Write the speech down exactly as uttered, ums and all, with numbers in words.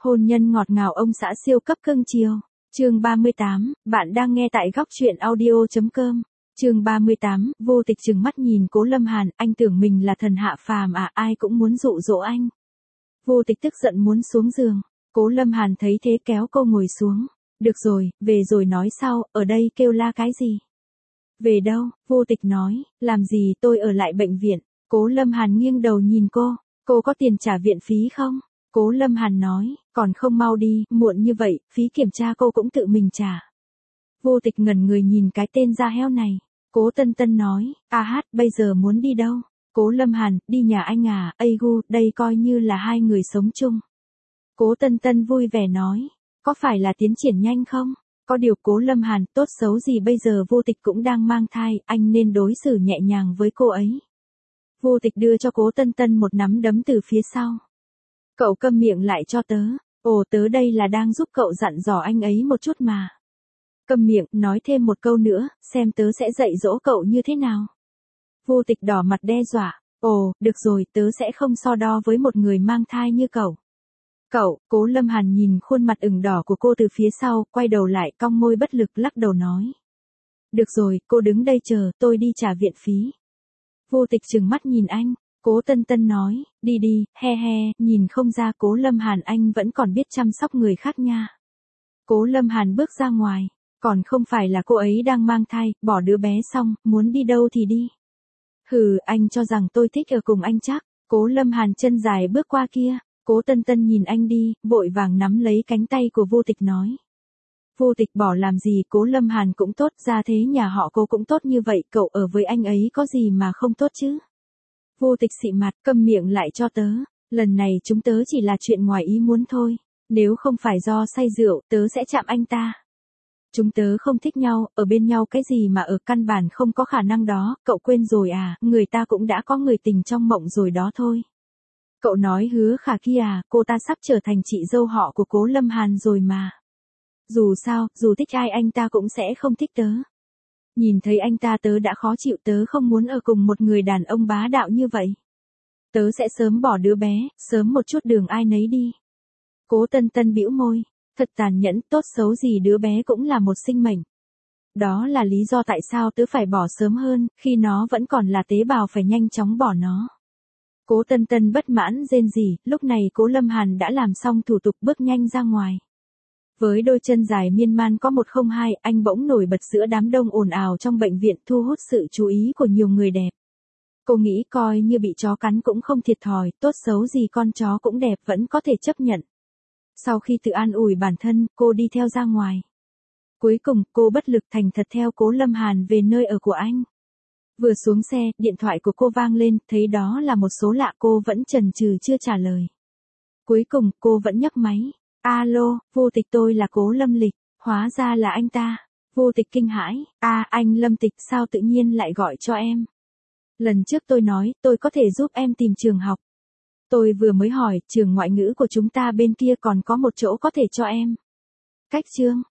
Hôn nhân ngọt ngào ông xã siêu cấp cưng chiều. Chương ba mươi tám, bạn đang nghe tại góc truyện audio chấm com. Chương ba mươi tám, Vô Tịch trừng mắt nhìn Cố Lâm Hàn, anh tưởng mình là thần hạ phàm à, ai cũng muốn dụ dỗ anh. Vô Tịch tức giận muốn xuống giường. Cố Lâm Hàn thấy thế kéo cô ngồi xuống. Được rồi, về rồi nói sau, ở đây kêu la cái gì? Về đâu? Vô Tịch nói, làm gì tôi ở lại bệnh viện. Cố Lâm Hàn nghiêng đầu nhìn cô, cô có tiền trả viện phí không? Cố Lâm Hàn nói, còn không mau đi, muộn như vậy, phí kiểm tra cô cũng tự mình trả. Vô Tịch ngẩn người nhìn cái tên da heo này. Cố Tân Tân nói, a hát, bây giờ muốn đi đâu? Cố Lâm Hàn, đi nhà anh à, ây gu, đây coi như là hai người sống chung. Cố Tân Tân vui vẻ nói, có phải là tiến triển nhanh không? Có điều Cố Lâm Hàn, tốt xấu gì bây giờ Vô Tịch cũng đang mang thai, anh nên đối xử nhẹ nhàng với cô ấy. Vô Tịch đưa cho Cố Tân Tân một nắm đấm từ phía sau. Cậu câm miệng lại cho tớ, ồ tớ đây là đang giúp cậu dặn dò anh ấy một chút mà. Câm miệng, nói thêm một câu nữa, xem tớ sẽ dạy dỗ cậu như thế nào. Vô Tịch đỏ mặt đe dọa, ồ, được rồi, tớ sẽ không so đo với một người mang thai như cậu. Cậu, Cố Lâm Hàn nhìn khuôn mặt ửng đỏ của cô từ phía sau, quay đầu lại cong môi bất lực lắc đầu nói. Được rồi, cô đứng đây chờ, tôi đi trả viện phí. Vô Tịch trừng mắt nhìn anh. Cố Tân Tân nói, đi đi, he he, nhìn không ra Cố Lâm Hàn anh vẫn còn biết chăm sóc người khác nha. Cố Lâm Hàn bước ra ngoài, còn không phải là cô ấy đang mang thai, bỏ đứa bé xong, muốn đi đâu thì đi. Hừ, anh cho rằng tôi thích ở cùng anh chắc. Cố Lâm Hàn chân dài bước qua kia, Cố Tân Tân nhìn anh đi, vội vàng nắm lấy cánh tay của Vô Tịch nói. Vô Tịch bỏ làm gì, Cố Lâm Hàn cũng tốt, ra thế nhà họ cô cũng tốt như vậy, cậu ở với anh ấy có gì mà không tốt chứ. Vô Tịch xị mặt, câm miệng lại cho tớ, lần này chúng tớ chỉ là chuyện ngoài ý muốn thôi, nếu không phải do say rượu, tớ sẽ chạm anh ta. Chúng tớ không thích nhau, ở bên nhau cái gì mà ở căn bản không có khả năng đó, cậu quên rồi à, người ta cũng đã có người tình trong mộng rồi đó thôi. Cậu nói Hứa Khả kia à, cô ta sắp trở thành chị dâu họ của Cố Lâm Hàn rồi mà. Dù sao, dù thích ai anh ta cũng sẽ không thích tớ. Nhìn thấy anh ta tớ đã khó chịu, tớ không muốn ở cùng một người đàn ông bá đạo như vậy. Tớ sẽ sớm bỏ đứa bé, sớm một chút đường ai nấy đi. Cố Tân Tân bĩu môi, thật tàn nhẫn, tốt xấu gì đứa bé cũng là một sinh mệnh. Đó là lý do tại sao tớ phải bỏ sớm hơn, khi nó vẫn còn là tế bào phải nhanh chóng bỏ nó. Cố Tân Tân bất mãn rên rỉ, lúc này Cố Lâm Hàn đã làm xong thủ tục bước nhanh ra ngoài. Với đôi chân dài miên man có một không hai, anh bỗng nổi bật giữa đám đông ồn ào trong bệnh viện, thu hút sự chú ý của nhiều người đẹp. Cô nghĩ coi như bị chó cắn cũng không thiệt thòi, tốt xấu gì con chó cũng đẹp vẫn có thể chấp nhận. Sau khi tự an ủi bản thân, cô đi theo ra ngoài. Cuối cùng, cô bất lực thành thật theo Cố Lâm Hàn về nơi ở của anh. Vừa xuống xe, điện thoại của cô vang lên, thấy đó là một số lạ, cô vẫn chần chừ chưa trả lời. Cuối cùng, cô vẫn nhấc máy. Alo, Vô Tịch, tôi là Cố Lâm Lịch, hóa ra là anh ta. Vô Tịch kinh hãi, a à, anh Lâm Tịch sao tự nhiên lại gọi cho em. Lần trước tôi nói, tôi có thể giúp em tìm trường học. Tôi vừa mới hỏi, trường ngoại ngữ của chúng ta bên kia còn có một chỗ có thể cho em. Cách chương,